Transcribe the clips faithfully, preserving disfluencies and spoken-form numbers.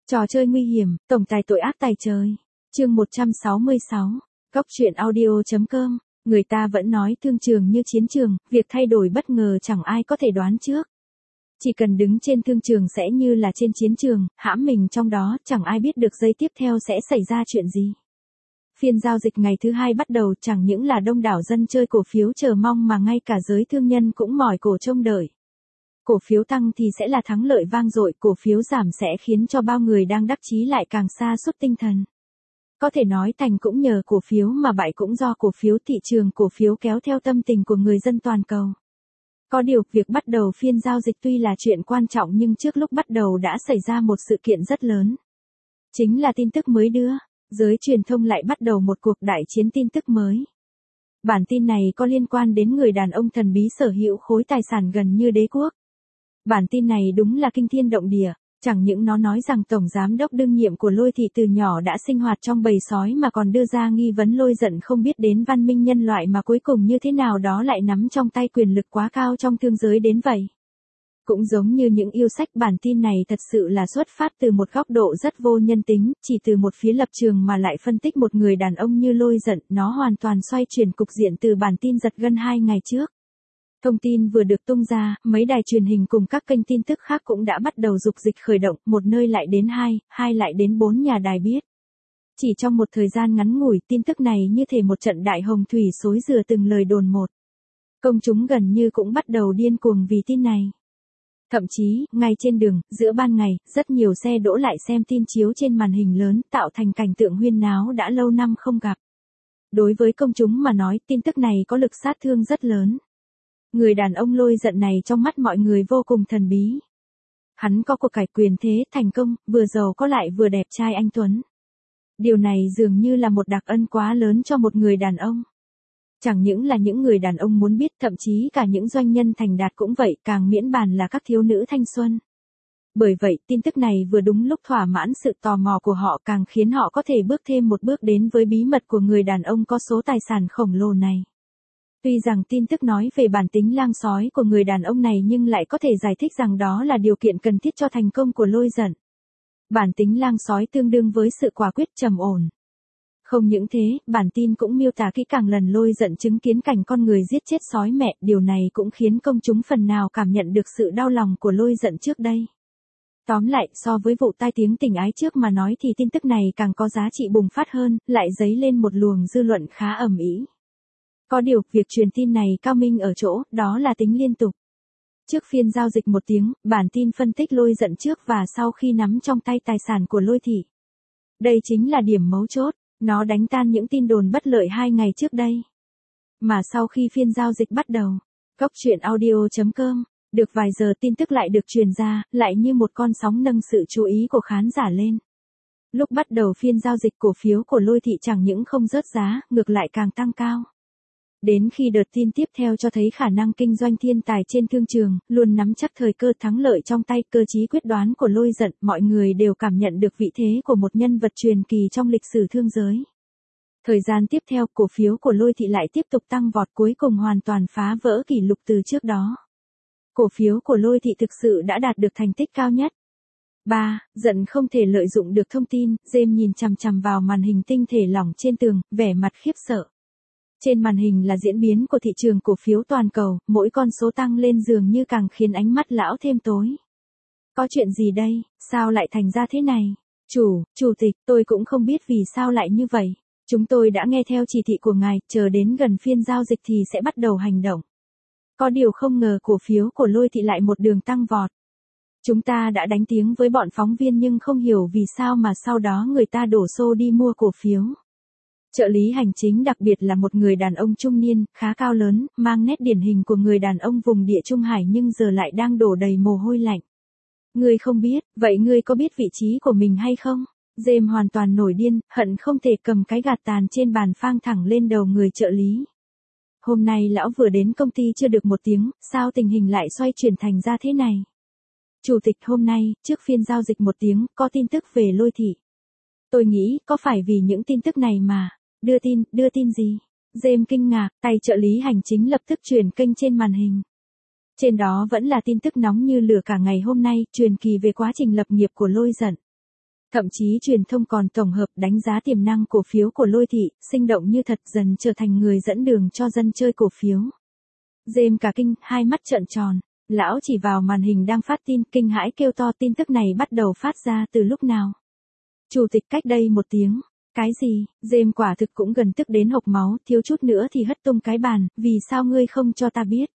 Trò chơi nguy hiểm, tổng tài tội ác tài trời. Chương một trăm sáu mươi sáu. Góc truyện audio.com. Người ta vẫn nói thương trường như chiến trường, việc thay đổi bất ngờ chẳng ai có thể đoán trước. Chỉ cần đứng trên thương trường sẽ như là trên chiến trường, hãm mình trong đó, chẳng ai biết được giây tiếp theo sẽ xảy ra chuyện gì. Phiên giao dịch ngày thứ hai bắt đầu, chẳng những là đông đảo dân chơi cổ phiếu chờ mong mà ngay cả giới thương nhân cũng mỏi cổ trông đợi. Cổ phiếu tăng thì sẽ là thắng lợi vang dội, cổ phiếu giảm sẽ khiến cho bao người đang đắc chí lại càng sa sút tinh thần. Có thể nói thành cũng nhờ cổ phiếu mà bại cũng do cổ phiếu, thị trường cổ phiếu kéo theo tâm tình của người dân toàn cầu. Có điều, việc bắt đầu phiên giao dịch tuy là chuyện quan trọng nhưng trước lúc bắt đầu đã xảy ra một sự kiện rất lớn. Chính là tin tức mới đưa, giới truyền thông lại bắt đầu một cuộc đại chiến tin tức mới. Bản tin này có liên quan đến người đàn ông thần bí sở hữu khối tài sản gần như đế quốc. Bản tin này đúng là kinh thiên động địa, chẳng những nó nói rằng tổng giám đốc đương nhiệm của Lôi Thị từ nhỏ đã sinh hoạt trong bầy sói mà còn đưa ra nghi vấn Lôi Giận không biết đến văn minh nhân loại mà cuối cùng như thế nào đó lại nắm trong tay quyền lực quá cao trong thương giới đến vậy. Cũng giống như những yêu sách, bản tin này thật sự là xuất phát từ một góc độ rất vô nhân tính, chỉ từ một phía lập trường mà lại phân tích một người đàn ông như Lôi Giận, nó hoàn toàn xoay chuyển cục diện từ bản tin giật gân hai ngày trước. Thông tin vừa được tung ra, mấy đài truyền hình cùng các kênh tin tức khác cũng đã bắt đầu dục dịch khởi động, một nơi lại đến hai, hai lại đến bốn nhà đài biết. Chỉ trong một thời gian ngắn ngủi, tin tức này như thể một trận đại hồng thủy xối rửa từng lời đồn một. Công chúng gần như cũng bắt đầu điên cuồng vì tin này. Thậm chí, ngay trên đường, giữa ban ngày, rất nhiều xe đỗ lại xem tin chiếu trên màn hình lớn, tạo thành cảnh tượng huyên náo đã lâu năm không gặp. Đối với công chúng mà nói, tin tức này có lực sát thương rất lớn. Người đàn ông Lôi Giận này trong mắt mọi người vô cùng thần bí. Hắn có cuộc cải quyền thế, thành công, vừa giàu có lại vừa đẹp trai anh tuấn. Điều này dường như là một đặc ân quá lớn cho một người đàn ông. Chẳng những là những người đàn ông muốn biết, thậm chí cả những doanh nhân thành đạt cũng vậy, càng miễn bàn là các thiếu nữ thanh xuân. Bởi vậy, tin tức này vừa đúng lúc thỏa mãn sự tò mò của họ, càng khiến họ có thể bước thêm một bước đến với bí mật của người đàn ông có số tài sản khổng lồ này. Tuy rằng tin tức nói về bản tính lang sói của người đàn ông này nhưng lại có thể giải thích rằng đó là điều kiện cần thiết cho thành công của Lôi Giận. Bản tính lang sói tương đương với sự quả quyết trầm ổn. Không những thế, bản tin cũng miêu tả kỹ càng lần Lôi Giận chứng kiến cảnh con người giết chết sói mẹ, điều này cũng khiến công chúng phần nào cảm nhận được sự đau lòng của Lôi Giận trước đây. Tóm lại, so với vụ tai tiếng tình ái trước mà nói thì tin tức này càng có giá trị bùng phát hơn, lại dấy lên một luồng dư luận khá ầm ĩ. Có điều, việc truyền tin này cao minh ở chỗ, đó là tính liên tục. Trước phiên giao dịch một tiếng, bản tin phân tích Lôi Giận trước và sau khi nắm trong tay tài sản của Lôi Thị. Đây chính là điểm mấu chốt, nó đánh tan những tin đồn bất lợi hai ngày trước đây. Mà sau khi phiên giao dịch bắt đầu, góc truyện audio.com, được vài giờ tin tức lại được truyền ra, lại như một con sóng nâng sự chú ý của khán giả lên. Lúc bắt đầu phiên giao dịch, cổ phiếu của Lôi Thị chẳng những không rớt giá, ngược lại càng tăng cao. Đến khi đợt tin tiếp theo cho thấy khả năng kinh doanh thiên tài trên thương trường, luôn nắm chắc thời cơ thắng lợi trong tay, cơ trí quyết đoán của Lôi Giận, mọi người đều cảm nhận được vị thế của một nhân vật truyền kỳ trong lịch sử thương giới. Thời gian tiếp theo, cổ phiếu của Lôi Thị lại tiếp tục tăng vọt, cuối cùng hoàn toàn phá vỡ kỷ lục từ trước đó. Cổ phiếu của Lôi Thị thực sự đã đạt được thành tích cao nhất. ba. Giận không thể lợi dụng được thông tin, James nhìn chằm chằm vào màn hình tinh thể lỏng trên tường, vẻ mặt khiếp sợ. Trên màn hình là diễn biến của thị trường cổ phiếu toàn cầu, mỗi con số tăng lên dường như càng khiến ánh mắt lão thêm tối. Có chuyện gì đây, sao lại thành ra thế này? Chủ, chủ tịch, tôi cũng không biết vì sao lại như vậy. Chúng tôi đã nghe theo chỉ thị của ngài, chờ đến gần phiên giao dịch thì sẽ bắt đầu hành động. Có điều không ngờ cổ phiếu của Lôi Thị lại một đường tăng vọt. Chúng ta đã đánh tiếng với bọn phóng viên nhưng không hiểu vì sao mà sau đó người ta đổ xô đi mua cổ phiếu. Trợ lý hành chính đặc biệt là một người đàn ông trung niên, khá cao lớn, mang nét điển hình của người đàn ông vùng địa Trung Hải nhưng giờ lại đang đổ đầy mồ hôi lạnh. Ngươi không biết, vậy ngươi có biết vị trí của mình hay không? James hoàn toàn nổi điên, hận không thể cầm cái gạt tàn trên bàn phang thẳng lên đầu người trợ lý. Hôm nay lão vừa đến công ty chưa được một tiếng, sao tình hình lại xoay chuyển thành ra thế này? Chủ tịch, hôm nay, trước phiên giao dịch một tiếng, có tin tức về Lôi Thị. Tôi nghĩ, có phải vì những tin tức này mà... Đưa tin, đưa tin gì? James kinh ngạc, tay trợ lý hành chính lập tức chuyển kênh trên màn hình. Trên đó vẫn là tin tức nóng như lửa cả ngày hôm nay, truyền kỳ về quá trình lập nghiệp của Lôi Giận. Thậm chí truyền thông còn tổng hợp đánh giá tiềm năng cổ phiếu của Lôi thị, sinh động như thật, dần trở thành người dẫn đường cho dân chơi cổ phiếu. James cả kinh, hai mắt trợn tròn. Lão chỉ vào màn hình đang phát tin, kinh hãi kêu to, tin tức này bắt đầu phát ra từ lúc nào? Chủ tịch, cách đây một tiếng. Cái gì? James quả thực cũng gần tức đến hộc máu, thiếu chút nữa thì hất tung cái bàn, vì sao ngươi không cho ta biết?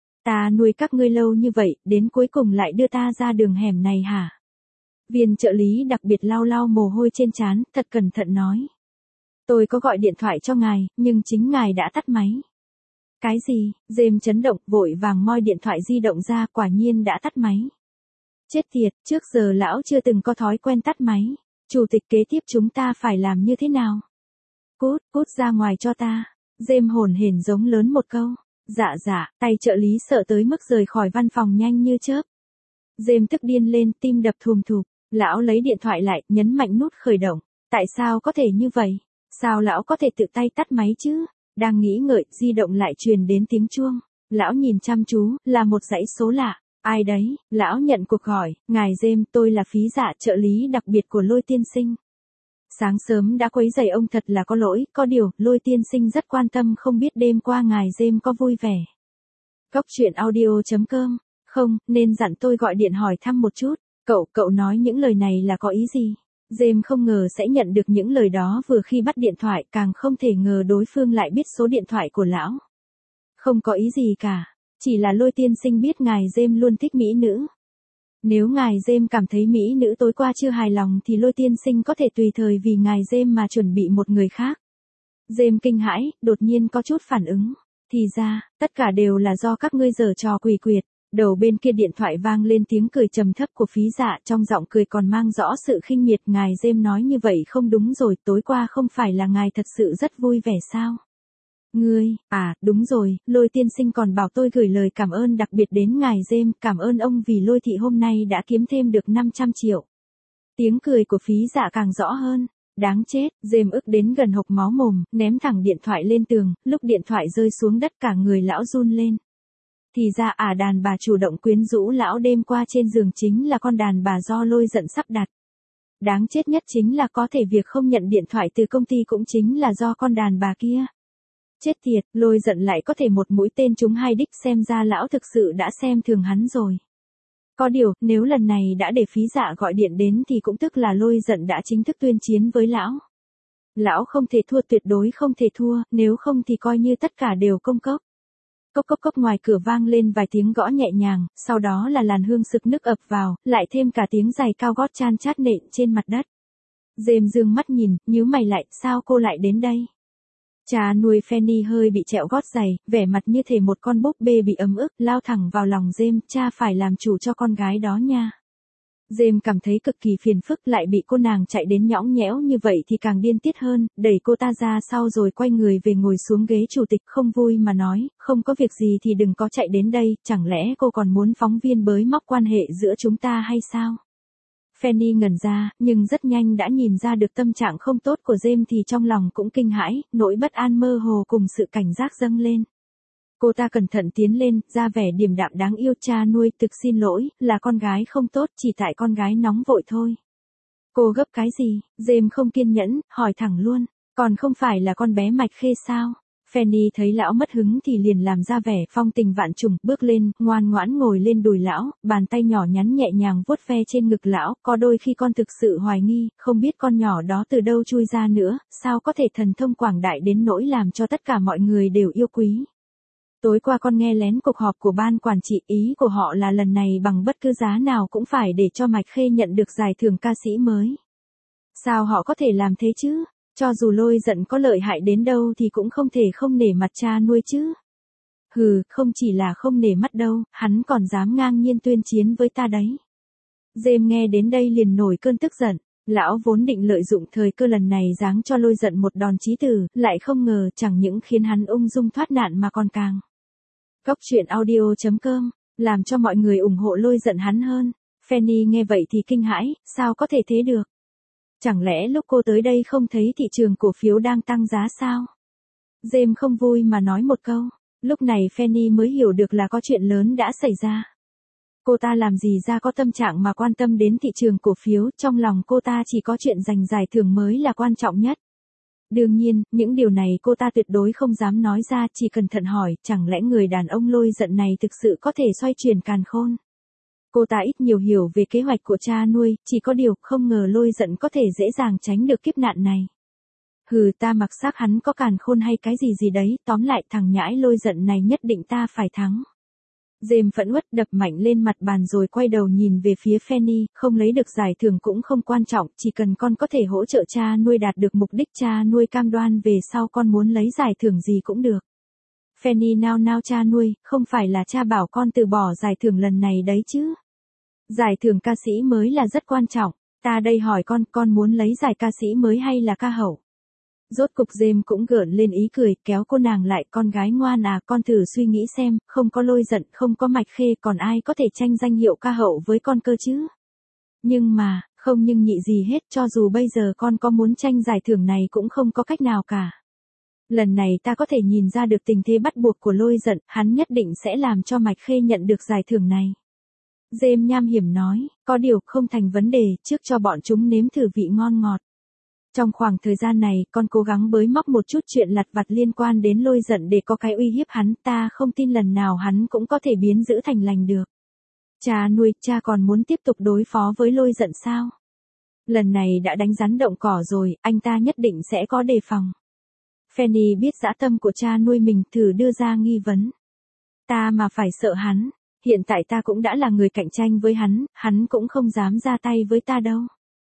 Ta nuôi các ngươi lâu như vậy, đến cuối cùng lại đưa ta ra đường hẻm này hả? Viên trợ lý đặc biệt lau lau mồ hôi trên trán, thật cẩn thận nói. Tôi có gọi điện thoại cho ngài, nhưng chính ngài đã tắt máy. Cái gì? James chấn động, vội vàng moi điện thoại di động ra, quả nhiên đã tắt máy. Chết tiệt, trước giờ lão chưa từng có thói quen tắt máy. Chủ tịch, kế tiếp chúng ta phải làm như thế nào? Cút, cút ra ngoài cho ta. James hồn hển giống lớn một câu. Dạ dạ, tay trợ lý sợ tới mức rời khỏi văn phòng nhanh như chớp. James tức điên lên, tim đập thùm thụp. Lão lấy điện thoại lại, nhấn mạnh nút khởi động. Tại sao có thể như vậy? Sao lão có thể tự tay tắt máy chứ? Đang nghĩ ngợi, di động lại truyền đến tiếng chuông. Lão nhìn chăm chú, là một dãy số lạ. Ai đấy? Lão nhận cuộc gọi. Ngài James, tôi là Phí Dạ, trợ lý đặc biệt của Lôi tiên sinh. Sáng sớm đã quấy rầy ông thật là có lỗi, có điều, Lôi tiên sinh rất quan tâm không biết đêm qua ngài James có vui vẻ. Cốc truyện audio chấm com. Không, nên dặn tôi gọi điện hỏi thăm một chút. Cậu, cậu nói những lời này là có ý gì? James không ngờ sẽ nhận được những lời đó vừa khi bắt điện thoại, càng không thể ngờ đối phương lại biết số điện thoại của lão. Không có ý gì cả, chỉ là Lôi tiên sinh biết ngài James luôn thích mỹ nữ. Nếu ngài James cảm thấy mỹ nữ tối qua chưa hài lòng thì Lôi tiên sinh có thể tùy thời vì ngài James mà chuẩn bị một người khác. James kinh hãi, đột nhiên có chút phản ứng. Thì ra, tất cả đều là do các ngươi giở trò quỷ quyệt. Đầu bên kia điện thoại vang lên tiếng cười trầm thấp của Phí Dạ, trong giọng cười còn mang rõ sự khinh miệt. Ngài James nói như vậy không đúng rồi, tối qua không phải là ngài thật sự rất vui vẻ sao? Ngươi, à, đúng rồi, Lôi tiên sinh còn bảo tôi gửi lời cảm ơn đặc biệt đến ngài James, cảm ơn ông vì Lôi thị hôm nay đã kiếm thêm được năm trăm triệu. Tiếng cười của Phí Dạ càng rõ hơn. Đáng chết, James ức đến gần hộc máu mồm, ném thẳng điện thoại lên tường, lúc điện thoại rơi xuống đất cả người lão run lên. Thì ra à, đàn bà chủ động quyến rũ lão đêm qua trên giường chính là con đàn bà do Lôi giận sắp đặt. Đáng chết nhất chính là có thể việc không nhận điện thoại từ công ty cũng chính là do con đàn bà kia. Chết tiệt, Lôi giận lại có thể một mũi tên trúng hai đích, xem ra lão thực sự đã xem thường hắn rồi. Có điều, nếu lần này đã để Phí Dạ gọi điện đến thì cũng tức là Lôi giận đã chính thức tuyên chiến với lão. Lão không thể thua, tuyệt đối không thể thua, nếu không thì coi như tất cả đều công cốc. Cốc cốc cốc, ngoài cửa vang lên vài tiếng gõ nhẹ nhàng, sau đó là làn hương sực nức ập vào, lại thêm cả tiếng giày cao gót chan chát nện trên mặt đất. James dương mắt nhìn, nhíu mày lại, sao cô lại đến đây? Cha nuôi Fanny hơi bị trẹo gót giày, vẻ mặt như thể một con búp bê bị ấm ức, lao thẳng vào lòng James, cha phải làm chủ cho con gái đó nha. James cảm thấy cực kỳ phiền phức, lại bị cô nàng chạy đến nhõng nhẽo như vậy thì càng điên tiết hơn, đẩy cô ta ra sau rồi quay người về ngồi xuống ghế chủ tịch, không vui mà nói, không có việc gì thì đừng có chạy đến đây, chẳng lẽ cô còn muốn phóng viên bới móc quan hệ giữa chúng ta hay sao? Fanny ngẩn ra, nhưng rất nhanh đã nhìn ra được tâm trạng không tốt của James thì trong lòng cũng kinh hãi, nỗi bất an mơ hồ cùng sự cảnh giác dâng lên. Cô ta cẩn thận tiến lên, ra vẻ điềm đạm đáng yêu, cha nuôi, thực xin lỗi, là con gái không tốt, chỉ tại con gái nóng vội thôi. Cô gấp cái gì? James không kiên nhẫn, hỏi thẳng luôn, còn không phải là con bé Mạch Khê sao? Fanny thấy lão mất hứng thì liền làm ra vẻ phong tình vạn trùng, bước lên, ngoan ngoãn ngồi lên đùi lão, bàn tay nhỏ nhắn nhẹ nhàng vuốt ve trên ngực lão, có đôi khi con thực sự hoài nghi, không biết con nhỏ đó từ đâu chui ra nữa, sao có thể thần thông quảng đại đến nỗi làm cho tất cả mọi người đều yêu quý. Tối qua con nghe lén cuộc họp của ban quản trị, ý của họ là lần này bằng bất cứ giá nào cũng phải để cho Mạch Khê nhận được giải thưởng ca sĩ mới. Sao họ có thể làm thế chứ? Cho dù Lôi giận có lợi hại đến đâu thì cũng không thể không nể mặt cha nuôi chứ. Hừ, không chỉ là không nể mắt đâu, hắn còn dám ngang nhiên tuyên chiến với ta đấy. James nghe đến đây liền nổi cơn tức giận. Lão vốn định lợi dụng thời cơ lần này giáng cho Lôi giận một đòn chí tử, lại không ngờ chẳng những khiến hắn ung dung thoát nạn mà còn càng. Cốc truyện audio chấm com, làm cho mọi người ủng hộ Lôi giận hắn hơn. Fanny nghe vậy thì kinh hãi, sao có thể thế được? Chẳng lẽ lúc cô tới đây không thấy thị trường cổ phiếu đang tăng giá sao? James không vui mà nói một câu. Lúc này Fanny mới hiểu được là có chuyện lớn đã xảy ra. Cô ta làm gì ra có tâm trạng mà quan tâm đến thị trường cổ phiếu, trong lòng cô ta chỉ có chuyện giành giải thưởng mới là quan trọng nhất. Đương nhiên, những điều này cô ta tuyệt đối không dám nói ra, chỉ cẩn thận hỏi, chẳng lẽ người đàn ông Lôi Giận này thực sự có thể xoay chuyển càn khôn. Cô ta ít nhiều hiểu về kế hoạch của cha nuôi, chỉ có điều không ngờ Lôi Giận có thể dễ dàng tránh được kiếp nạn này. Hừ, ta mặc xác hắn có càn khôn hay cái gì gì đấy, tóm lại thằng nhãi Lôi Giận này nhất định ta phải thắng. James phẫn uất đập mạnh lên mặt bàn rồi quay đầu nhìn về phía Fanny, không lấy được giải thưởng cũng không quan trọng, chỉ cần con có thể hỗ trợ cha nuôi đạt được mục đích cha nuôi cam đoan về sau con muốn lấy giải thưởng gì cũng được. Fanny nao nao cha nuôi, không phải là cha bảo con từ bỏ giải thưởng lần này đấy chứ. Giải thưởng ca sĩ mới là rất quan trọng, ta đây hỏi con, con muốn lấy giải ca sĩ mới hay là ca hậu? Rốt cục James cũng gợn lên ý cười, kéo cô nàng lại, con gái ngoan à, con thử suy nghĩ xem, không có Lôi Giận, không có Mạch Khê, còn ai có thể tranh danh hiệu ca hậu với con cơ chứ? Nhưng mà, không nhưng nhị gì hết, cho dù bây giờ con có muốn tranh giải thưởng này cũng không có cách nào cả. Lần này ta có thể nhìn ra được tình thế bắt buộc của Lôi Giận, hắn nhất định sẽ làm cho Mạch Khê nhận được giải thưởng này. James nham hiểm nói, có điều không thành vấn đề, trước cho bọn chúng nếm thử vị ngon ngọt. Trong khoảng thời gian này, con cố gắng bới móc một chút chuyện lặt vặt liên quan đến Lôi Giận để có cái uy hiếp hắn, ta không tin lần nào hắn cũng có thể biến dữ thành lành được. Cha nuôi, cha còn muốn tiếp tục đối phó với Lôi Giận sao? Lần này đã đánh rắn động cỏ rồi, anh ta nhất định sẽ có đề phòng. Fanny biết dã tâm của cha nuôi mình, thử đưa ra nghi vấn. Ta mà phải sợ hắn, hiện tại ta cũng đã là người cạnh tranh với hắn, hắn cũng không dám ra tay với ta đâu.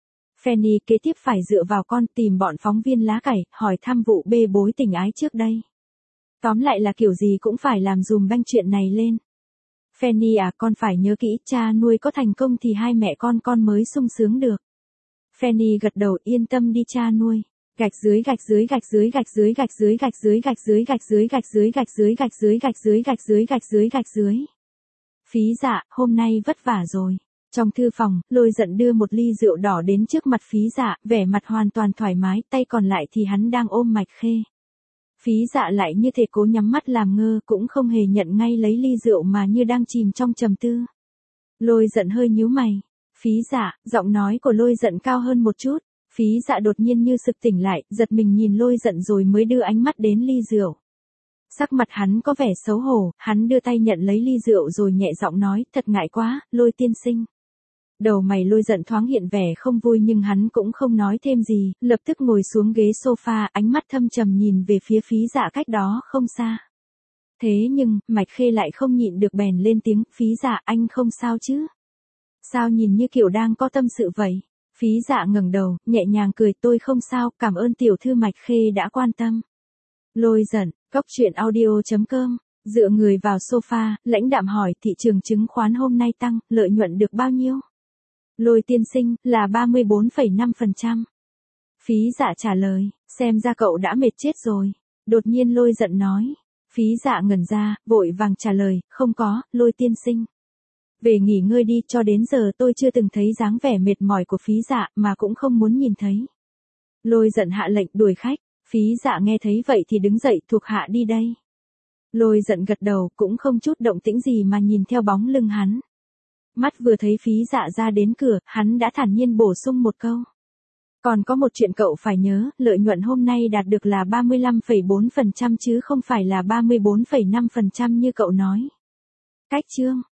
Fanny kế tiếp phải dựa vào con, tìm bọn phóng viên lá cải, hỏi thăm vụ bê bối tình ái trước đây. Tóm lại là kiểu gì cũng phải làm dùm banh chuyện này lên. Fanny à, con phải nhớ kỹ, cha nuôi có thành công thì hai mẹ con con mới sung sướng được. Fanny gật đầu, yên tâm đi cha nuôi. Gạch dưới gạch dưới gạch dưới gạch dưới gạch dưới gạch dưới gạch dưới gạch dưới gạch dưới gạch dưới gạch dưới gạch dưới gạch dưới gạch dưới gạch dưới. Phí Dạ, hôm nay vất vả rồi. Trong thư phòng, Lôi Giận đưa một ly rượu đỏ đến trước mặt Phí Dạ, vẻ mặt hoàn toàn thoải mái, tay còn lại thì hắn đang ôm Mạch Khê. Phí Dạ lại như thể cố nhắm mắt làm ngơ, cũng không hề nhận ngay lấy ly rượu mà như đang chìm trong trầm tư. Lôi Giận hơi nhíu mày. Phí Dạ, giọng nói của Lôi Giận cao hơn một chút. Phí Dạ đột nhiên như sực tỉnh lại, giật mình nhìn Lôi Giận rồi mới đưa ánh mắt đến ly rượu. Sắc mặt hắn có vẻ xấu hổ, hắn đưa tay nhận lấy ly rượu rồi nhẹ giọng nói, thật ngại quá, Lôi tiên sinh. Đầu mày Lôi Giận thoáng hiện vẻ không vui nhưng hắn cũng không nói thêm gì, lập tức ngồi xuống ghế sofa, ánh mắt thâm trầm nhìn về phía Phí Dạ cách đó không xa. Thế nhưng, Mạch Khê lại không nhịn được bèn lên tiếng, Phí Dạ, anh không sao chứ? Sao nhìn như kiểu đang có tâm sự vậy? Phí Dạ ngẩng đầu, nhẹ nhàng cười, tôi không sao, cảm ơn tiểu thư Mạch Khê đã quan tâm. Lôi Giận, Cốc Truyện Audio chấm com, dựa người vào sofa, lãnh đạm hỏi, thị trường chứng khoán hôm nay tăng, lợi nhuận được bao nhiêu? Lôi tiên sinh, là ba mươi bốn phẩy năm phần trăm. Phí Dạ trả lời, xem ra cậu đã mệt chết rồi. Đột nhiên Lôi Giận nói. Phí Dạ ngẩn ra, vội vàng trả lời, không có, Lôi tiên sinh. Về nghỉ ngơi đi, cho đến giờ tôi chưa từng thấy dáng vẻ mệt mỏi của Phí Dạ, mà cũng không muốn nhìn thấy. Lôi Giận hạ lệnh đuổi khách. Phí Dạ nghe thấy vậy thì đứng dậy, thuộc hạ đi đây. Lôi Giận gật đầu, cũng không chút động tĩnh gì mà nhìn theo bóng lưng hắn. Mắt vừa thấy Phí Dạ ra đến cửa, hắn đã thản nhiên bổ sung một câu. Còn có một chuyện cậu phải nhớ, lợi nhuận hôm nay đạt được là ba mươi lăm phẩy bốn phần trăm chứ không phải là ba mươi bốn phẩy năm phần trăm như cậu nói. Cách chương